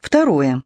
Второе.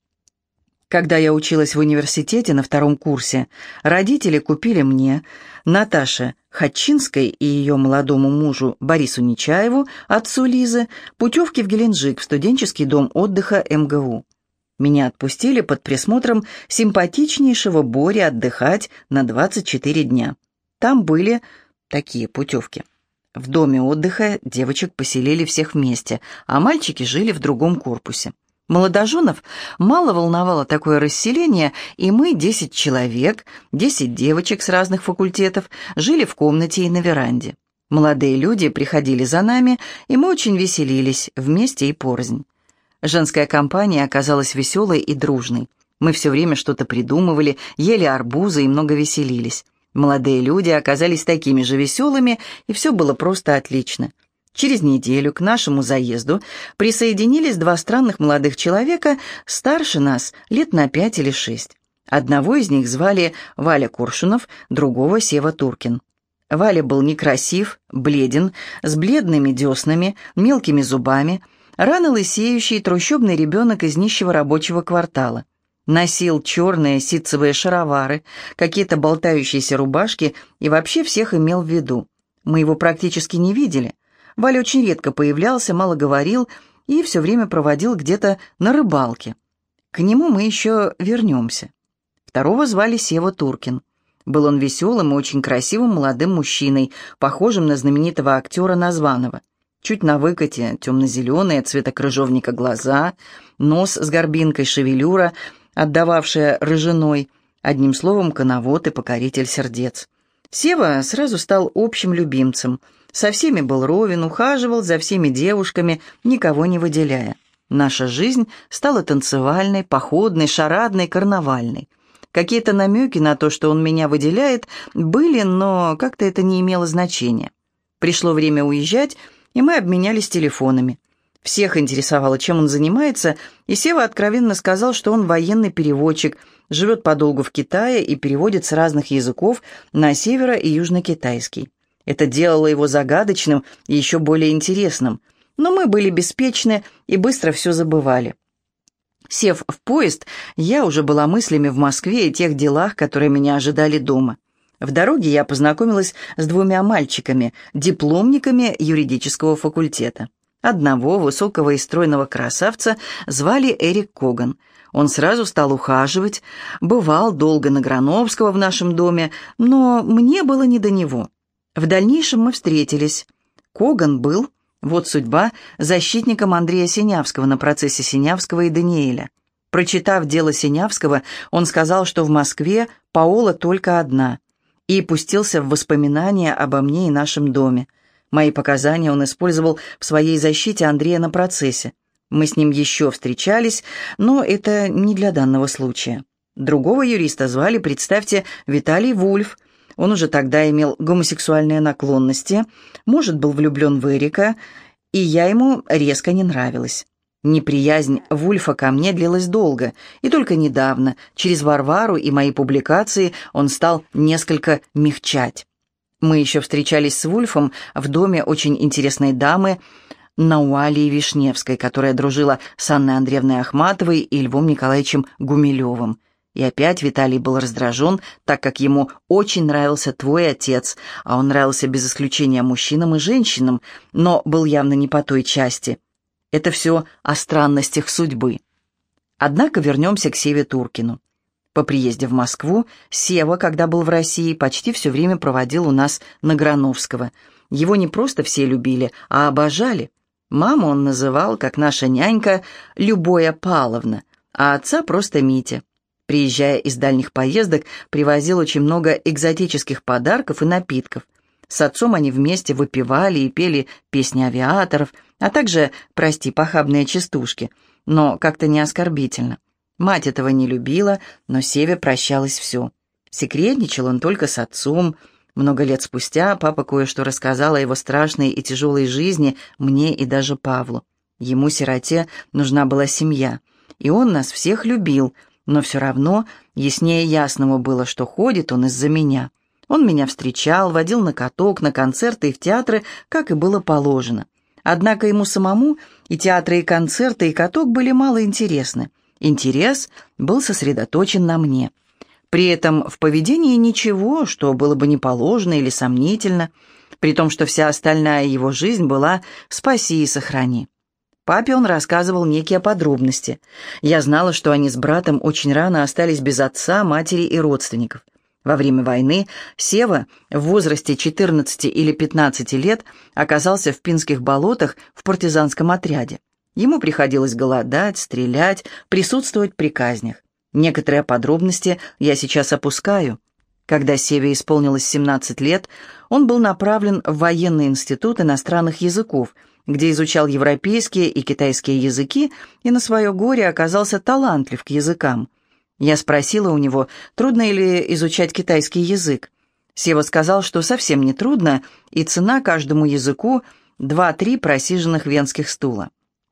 Когда я училась в университете на втором курсе, родители купили мне, Наташе Хатчинской и ее молодому мужу Борису Нечаеву, отцу Лизы, путевки в Геленджик в студенческий дом отдыха МГУ. Меня отпустили под присмотром симпатичнейшего Бори отдыхать на 24 дня. Там были такие путевки. В доме отдыха девочек поселили всех вместе, а мальчики жили в другом корпусе. Молодоженов мало волновало такое расселение, и мы, 10 человек, 10 девочек с разных факультетов, жили в комнате и на веранде. Молодые люди приходили за нами, и мы очень веселились, вместе и порознь. Женская компания оказалась веселой и дружной. Мы все время что-то придумывали, ели арбузы и много веселились. Молодые люди оказались такими же веселыми, и все было просто отлично. Через неделю к нашему заезду присоединились 2 странных молодых человека, старше нас лет на 5 или 6. Одного из них звали Валя Коршунов, другого Сева Туркин. Валя был некрасив, бледен, с бледными деснами, мелкими зубами, рано лысеющий трущобный ребенок из нищего рабочего квартала. Носил черные ситцевые шаровары, какие-то болтающиеся рубашки и вообще всех имел в виду. Мы его практически не видели. Валя очень редко появлялся, мало говорил и все время проводил где-то на рыбалке. К нему мы еще вернемся. Второго звали Сева Туркин. Был он веселым и очень красивым молодым мужчиной, похожим на знаменитого актера Названова. Чуть на выкате, темно-зеленые, цвета крыжовника глаза, нос с горбинкой, шевелюра, отдававшая рыжиной, одним словом, коновод и покоритель сердец. Сева сразу стал общим любимцем. Со всеми был ровен, ухаживал за всеми девушками, никого не выделяя. Наша жизнь стала танцевальной, походной, шарадной, карнавальной. Какие-то намеки на то, что он меня выделяет, были, но как-то это не имело значения. Пришло время уезжать, и мы обменялись телефонами. Всех интересовало, чем он занимается, и Сева откровенно сказал, что он военный переводчик, живет подолгу в Китае и переводит с разных языков на северо- и южно-китайский. Это делало его загадочным и еще более интересным, но мы были беспечны и быстро все забывали. Сев в поезд, я уже была мыслями в Москве и тех делах, которые меня ожидали дома. В дороге я познакомилась с 2 мальчиками, дипломниками юридического факультета. Одного, высокого и стройного красавца, звали Эрик Коган. Он сразу стал ухаживать, бывал долго на Грановского в нашем доме, но мне было не до него. В дальнейшем мы встретились. Коган был, вот судьба, защитником Андрея Синявского на процессе Синявского и Даниэля. Прочитав дело Синявского, он сказал, что в Москве Паола только одна, и пустился в воспоминания обо мне и нашем доме. Мои показания он использовал в своей защите Андрея на процессе. Мы с ним еще встречались, но это не для данного случая. Другого юриста звали, представьте, Виталий Вульф. Он уже тогда имел гомосексуальные наклонности, может, был влюблен в Эрика, и я ему резко не нравилась. Неприязнь Вульфа ко мне длилась долго, и только недавно, через Варвару и мои публикации, он стал несколько мягчать. Мы еще встречались с Вульфом в доме очень интересной дамы Науалии Вишневской, которая дружила с Анной Андреевной Ахматовой и Львом Николаевичем Гумилевым. И опять Виталий был раздражен, так как ему очень нравился твой отец, а он нравился без исключения мужчинам и женщинам, но был явно не по той части. Это все о странностях судьбы. Однако вернемся к Севе Туркину. По приезде в Москву Сева, когда был в России, почти все время проводил у нас на Грановского. Его не просто все любили, а обожали. Маму он называл, как наша нянька, Любоя Павловна, а отца просто Митя. Приезжая из дальних поездок, привозил очень много экзотических подарков и напитков. С отцом они вместе выпивали и пели песни авиаторов, а также, прости, похабные частушки, но как-то не оскорбительно. Мать этого не любила, но Севе прощалось все. Секретничал он только с отцом. Много лет спустя папа кое-что рассказал о его страшной и тяжелой жизни мне и даже Павлу. Ему, сироте, нужна была семья, и он нас всех любил, но все равно яснее ясного было, что ходит он из-за меня. Он меня встречал, водил на каток, на концерты и в театры, как и было положено. Однако ему самому и театры, и концерты, и каток были мало интересны. Интерес был сосредоточен на мне. При этом в поведении ничего, что было бы неположено или сомнительно, при том, что вся остальная его жизнь была «спаси и сохрани». Папе он рассказывал некие подробности. Я знала, что они с братом очень рано остались без отца, матери и родственников. Во время войны Сева в возрасте 14 или 15 лет оказался в Пинских болотах в партизанском отряде. Ему приходилось голодать, стрелять, присутствовать при казнях. Некоторые подробности я сейчас опускаю. Когда Севе исполнилось 17 лет, он был направлен в военный институт иностранных языков, где изучал европейские и китайские языки и на свое горе оказался талантлив к языкам. Я спросила у него, трудно ли изучать китайский язык. Сева сказал, что совсем не трудно, и цена каждому языку 2-3 просиженных венских стула.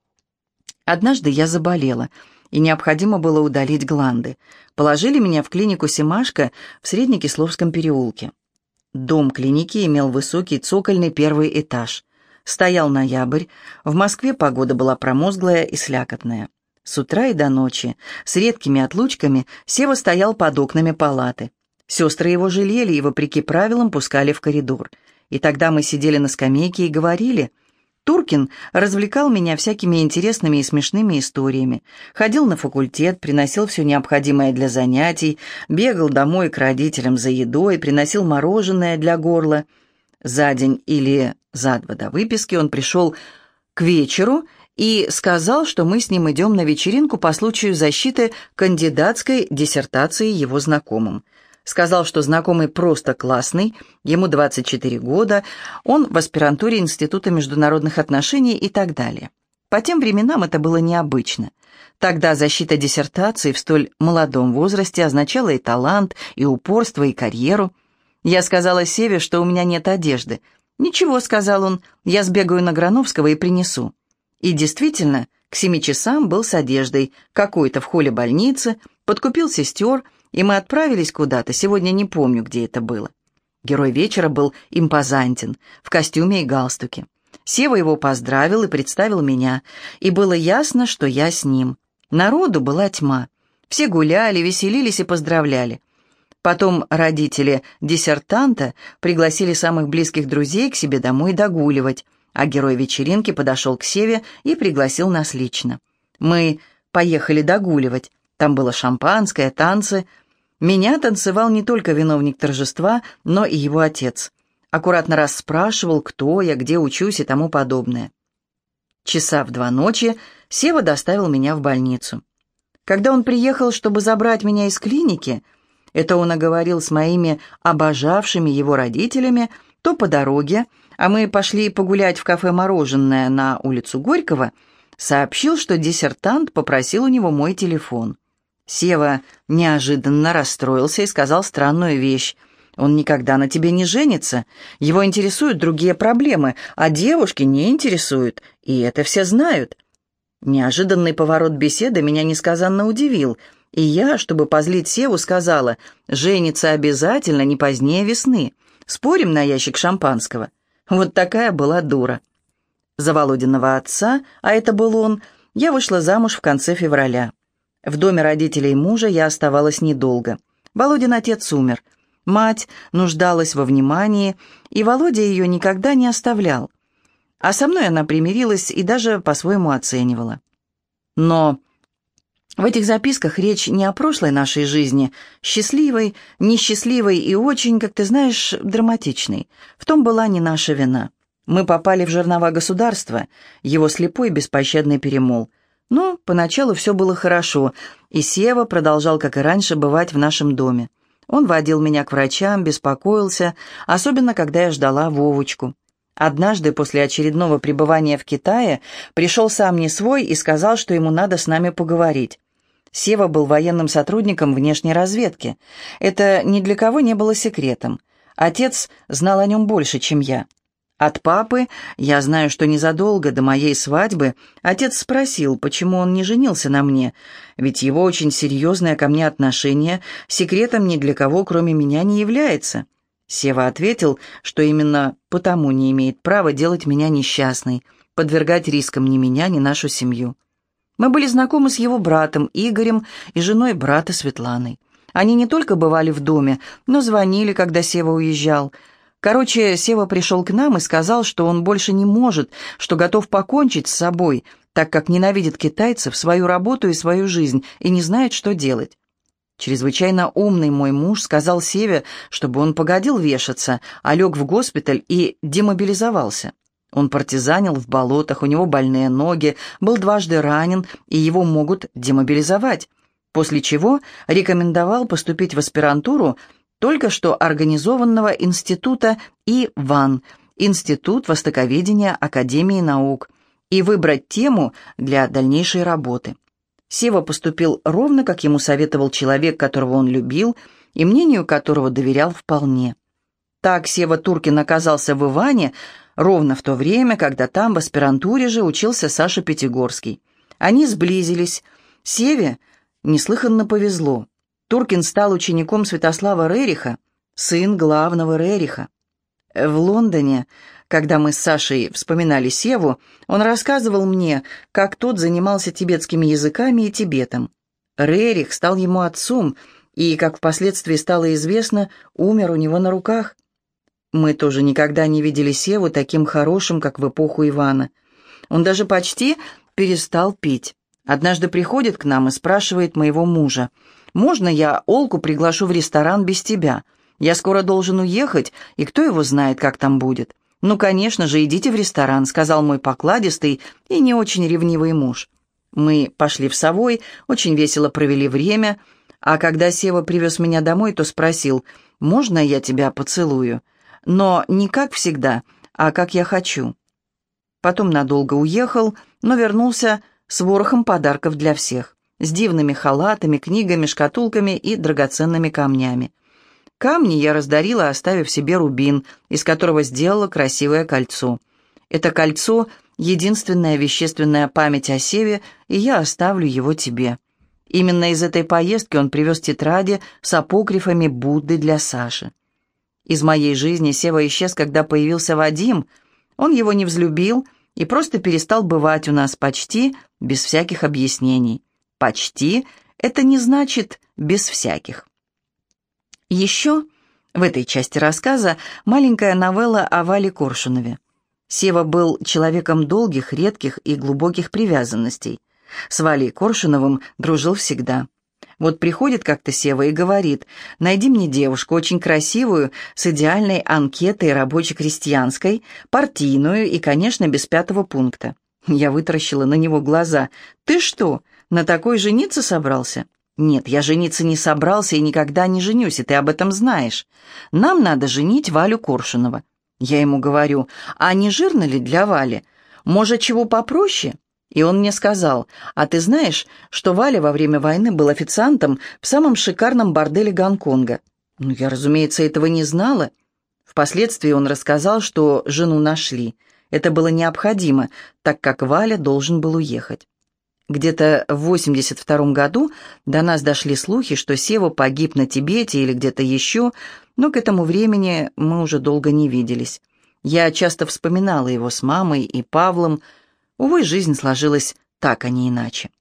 Однажды я заболела, и необходимо было удалить гланды. Положили меня в клинику «Семашко» в Среднекисловском переулке. Дом клиники имел высокий цокольный первый этаж. Стоял ноябрь, в Москве погода была промозглая и слякотная. С утра и до ночи, с редкими отлучками, Сева стоял под окнами палаты. Сестры его жалели и, вопреки правилам, пускали в коридор. И тогда мы сидели на скамейке и говорили. Туркин развлекал меня всякими интересными и смешными историями. Ходил на факультет, приносил все необходимое для занятий, бегал домой к родителям за едой, приносил мороженое для горла. За день или за два до выписки он пришел к вечеру и сказал, что мы с ним идем на вечеринку по случаю защиты кандидатской диссертации его знакомым. Сказал, что знакомый просто классный, ему 24 года, он в аспирантуре Института международных отношений и так далее. По тем временам это было необычно. Тогда защита диссертации в столь молодом возрасте означала и талант, и упорство, и карьеру. Я сказала Севе, что у меня нет одежды. «Ничего», — сказал он, — «я сбегаю на Грановского и принесу». И действительно, к 7 часам был с одеждой, какой-то в холле больницы, подкупил сестер, и мы отправились куда-то, сегодня не помню, где это было. Герой вечера был импозантен, в костюме и галстуке. Сева его поздравил и представил меня, и было ясно, что я с ним. Народу была тьма. Все гуляли, веселились и поздравляли. Потом родители диссертанта пригласили самых близких друзей к себе домой догуливать, а герой вечеринки подошел к Севе и пригласил нас лично. Мы поехали догуливать. Там было шампанское, танцы. Меня танцевал не только виновник торжества, но и его отец. Аккуратно расспрашивал, кто я, где учусь и тому подобное. Часа в 2 ночи Сева доставил меня в больницу. Когда он приехал, чтобы забрать меня из клиники, это он оговорил с моими обожавшими его родителями, то по дороге, а мы пошли погулять в кафе «Мороженое» на улицу Горького, сообщил, что диссертант попросил у него мой телефон. Сева неожиданно расстроился и сказал странную вещь. «Он никогда на тебе не женится. Его интересуют другие проблемы, а девушки не интересуют, и это все знают». Неожиданный поворот беседы меня несказанно удивил, и я, чтобы позлить Севу, сказала: «Женится обязательно не позднее весны. Спорим на ящик шампанского?» Вот такая была дура. За Володиного отца, а это был он, я вышла замуж в конце февраля. В доме родителей мужа я оставалась недолго. Володин отец умер. Мать нуждалась во внимании, и Володя ее никогда не оставлял. А со мной она примирилась и даже по-своему оценивала. Но в этих записках речь не о прошлой нашей жизни, счастливой, несчастливой и очень, как ты знаешь, драматичной. В том была не наша вина. Мы попали в жернова государства, его слепой беспощадный перемол. Но поначалу все было хорошо, и Сева продолжал, как и раньше, бывать в нашем доме. Он водил меня к врачам, беспокоился, особенно когда я ждала Вовочку. Однажды после очередного пребывания в Китае пришел сам не свой и сказал, что ему надо с нами поговорить. Сева был военным сотрудником внешней разведки. Это ни для кого не было секретом. Отец знал о нем больше, чем я. От папы я знаю, что незадолго до моей свадьбы отец спросил, почему он не женился на мне, ведь его очень серьезное ко мне отношение секретом ни для кого, кроме меня, не является. Сева ответил, что именно потому не имеет права делать меня несчастной, подвергать рискам ни меня, ни нашу семью. Мы были знакомы с его братом Игорем и женой брата Светланой. Они не только бывали в доме, но звонили, когда Сева уезжал. Короче, Сева пришел к нам и сказал, что он больше не может, что готов покончить с собой, так как ненавидит китайцев, свою работу и свою жизнь, и не знает, что делать. Чрезвычайно умный мой муж сказал Севе, чтобы он погодил вешаться, а лег в госпиталь и демобилизовался. Он партизанил в болотах, у него больные ноги, был дважды ранен, и его могут демобилизовать, после чего рекомендовал поступить в аспирантуру только что организованного института ИВАН, Институт востоковедения Академии наук, и выбрать тему для дальнейшей работы. Сева поступил ровно, как ему советовал человек, которого он любил, и мнению которого доверял вполне. Так Сева Туркин оказался в Иване ровно в то время, когда там в аспирантуре же учился Саша Пятигорский. Они сблизились. Севе неслыханно повезло. Туркин стал учеником Святослава Рериха, сын главного Рериха. В Лондоне, когда мы с Сашей вспоминали Севу, он рассказывал мне, как тот занимался тибетскими языками и Тибетом. Рерих стал ему отцом, и, как впоследствии стало известно, умер у него на руках. Мы тоже никогда не видели Севу таким хорошим, как в эпоху Ивана. Он даже почти перестал пить. Однажды приходит к нам и спрашивает моего мужа: «Можно я Олку приглашу в ресторан без тебя? Я скоро должен уехать, и кто его знает, как там будет?» «Ну, конечно же, идите в ресторан», — сказал мой покладистый и не очень ревнивый муж. Мы пошли в Совой, очень весело провели время, а когда Сева привез меня домой, то спросил: «Можно я тебя поцелую?» Но не как всегда, а как я хочу. Потом надолго уехал, но вернулся с ворохом подарков для всех, с дивными халатами, книгами, шкатулками и драгоценными камнями. Камни я раздарила, оставив себе рубин, из которого сделала красивое кольцо. Это кольцо — единственная вещественная память о Севе, и я оставлю его тебе. Именно из этой поездки он привез тетради с апокрифами Будды для Саши. Из моей жизни Сева исчез, когда появился Вадим. Он его не взлюбил и просто перестал бывать у нас почти без всяких объяснений. «Почти» — это не значит «без всяких». Еще в этой части рассказа маленькая новелла о Вале Коршунове. Сева был человеком долгих, редких и глубоких привязанностей. С Валей Коршуновым дружил всегда. Вот приходит как-то Сева и говорит: «Найди мне девушку, очень красивую, с идеальной анкетой рабоче-крестьянской, партийную и, конечно, без 5-го пункта». Я вытаращила на него глаза. «Ты что, на такой жениться собрался?» «Нет, я жениться не собрался и никогда не женюсь, и ты об этом знаешь. Нам надо женить Валю Коршунова». Я ему говорю: «А не жирно ли для Вали? Может, чего попроще?» И он мне сказал: «А ты знаешь, что Валя во время войны был официантом в самом шикарном борделе Гонконга?» Ну, я, разумеется, этого не знала. Впоследствии он рассказал, что жену нашли. Это было необходимо, так как Валя должен был уехать. Где-то в 82-м году до нас дошли слухи, что Сева погиб на Тибете или где-то еще, но к этому времени мы уже долго не виделись. Я часто вспоминала его с мамой и Павлом. Увы, жизнь сложилась так, а не иначе.